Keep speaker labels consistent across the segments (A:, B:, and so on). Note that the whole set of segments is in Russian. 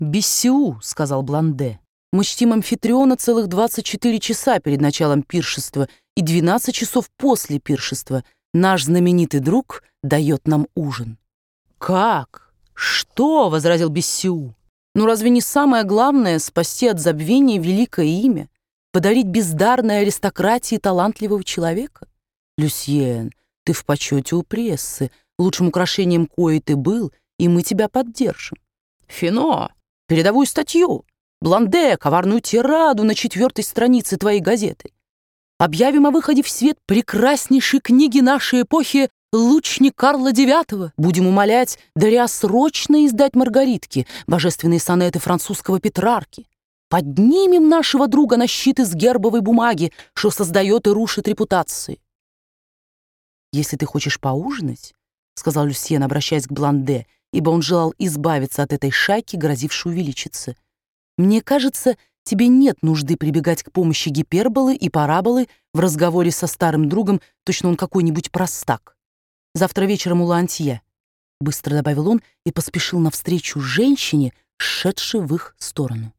A: «Бессиу», — сказал Бланде. «Мы чтим амфитриона целых 24 часа перед началом пиршества и 12 часов после пиршества. Наш знаменитый друг дает нам ужин». «Как? Что?» — возразил Бессиу. «Ну разве не самое главное — спасти от забвения великое имя, подарить бездарной аристократии талантливого человека? Люсьен, ты в почете у прессы, лучшим украшением кои ты был, и мы тебя поддержим. Фино, передовую статью, Бланде, коварную тираду на 4-й странице твоей газеты. Объявим о выходе в свет прекраснейшей книги нашей эпохи «Лучник Карла IX». Будем умолять Дариа срочно издать «Маргаритки», божественные сонеты французского Петрарки. Поднимем нашего друга на щит из гербовой бумаги, что создает и рушит репутации. «Если ты хочешь поужинать, — сказал Люсьен, обращаясь к Бланде, ибо он желал избавиться от этой шайки, грозившей увеличиться, — мне кажется, тебе нет нужды прибегать к помощи гиперболы и параболы в разговоре со старым другом, точно он какой-нибудь простак. Завтра вечером у Лантье», — быстро добавил он и поспешил навстречу женщине, шедшей в их сторону.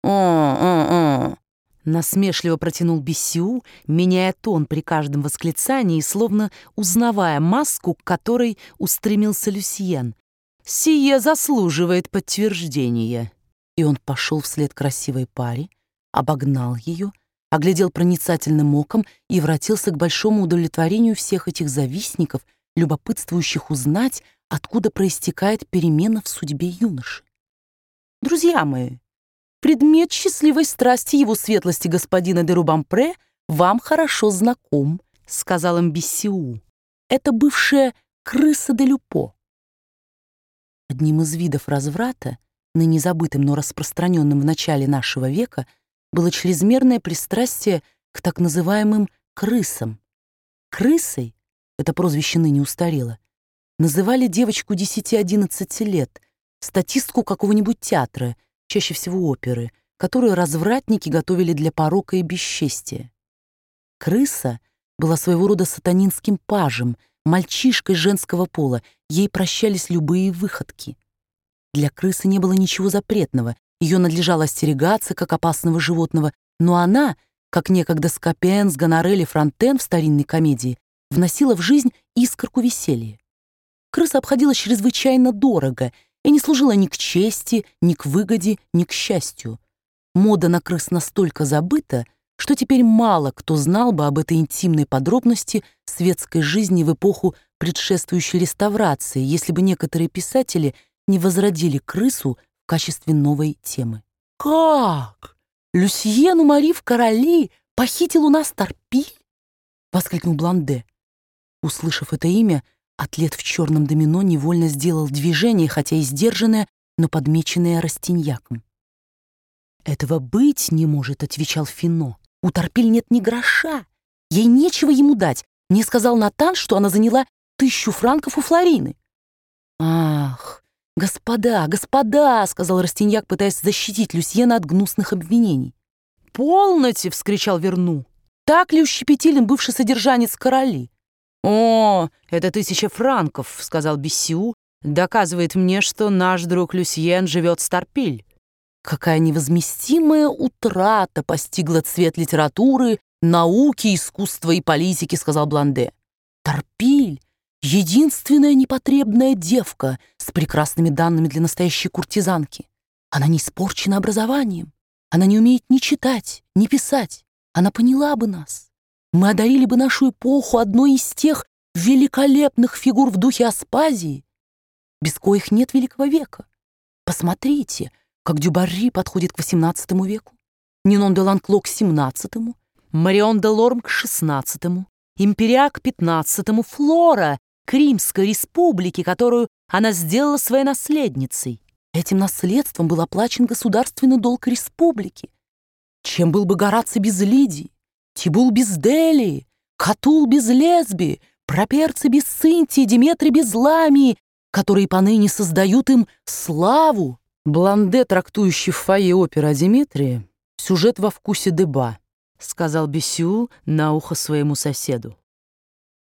A: Насмешливо протянул Бессиу, меняя тон при каждом восклицании, словно узнавая маску, к которой устремился Люсьен. «Сие заслуживает подтверждения». И он пошел вслед красивой паре, обогнал ее, оглядел проницательным оком и вратился к большому удовлетворению всех этих завистников, любопытствующих узнать, откуда проистекает перемена в судьбе юноши. «Друзья мои, предмет счастливой страсти его светлости господина де Рубампре вам хорошо знаком», — сказал им Бессиу. «Это бывшая крыса де Люпо». Одним из видов разврата, ныне забытым, но распространенным в начале нашего века, было чрезмерное пристрастие к так называемым крысам. Крысой, это прозвище ныне устарело, называли девочку 10-11 лет, статистку какого-нибудь театра, чаще всего оперы, которую развратники готовили для порока и бесчестия. Крыса была своего рода сатанинским пажем, мальчишкой женского пола, ей прощались любые выходки. Для крысы не было ничего запретного, ее надлежало остерегаться, как опасного животного, но она, как некогда Скопен, Гонорель и Фронтен в старинной комедии, вносила в жизнь искорку веселья. Крыса обходилась чрезвычайно дорого и не служила ни к чести, ни к выгоде, ни к счастью. Мода на крыс настолько забыта, что теперь мало кто знал бы об этой интимной подробности светской жизни в эпоху предшествующей реставрации, если бы некоторые писатели не возродили крысу в качестве новой темы. «Как? Люсьен, уморив короли, похитил у нас Торпиль?» — воскликнул Бланде. Услышав это имя, атлет в черном домино невольно сделал движение, хотя и сдержанное, но подмеченное Растиньяком. «Этого быть не может», — отвечал Фино. «У Торпиль нет ни гроша. Ей нечего ему дать. Мне сказал Натан, что она заняла 1000 франков у Флорины». «Ах, господа, господа», — сказал Растиньяк, пытаясь защитить Люсьена от гнусных обвинений. «Полноте!» — вскричал Верну. «Так ли ущепетилен бывший содержанец короли?» «О, это 1000 франков», — сказал Бессиу, «доказывает мне, что наш друг Люсьен живет с Торпиль». «Какая невозместимая утрата постигла цвет литературы, науки, искусства и политики», — сказал Бланде. «Торпиль — единственная непотребная девка с прекрасными данными для настоящей куртизанки. Она не испорчена образованием, она не умеет ни читать, ни писать. Она поняла бы нас. Мы одарили бы нашу эпоху одной из тех великолепных фигур в духе Аспазии, без коих нет великого века. Посмотрите, как Дюбарри подходит к XVIII веку, Нинон де Ланкло к XVII, Марион де Лорм к XVI, Империа к XV, Флора к Римской республике, которую она сделала своей наследницей. Этим наследством был оплачен государственный долг республики. Чем был бы Гораций без Лидии, Тибул без Делии, Катул без Лесби, Проперций без Цинтии, Диметрий без Ламии, которые поныне создают им славу? Бланде, трактующий в фойе оперы о Диметрии, сюжет во вкусе Деба, сказал Бессиу на ухо своему соседу.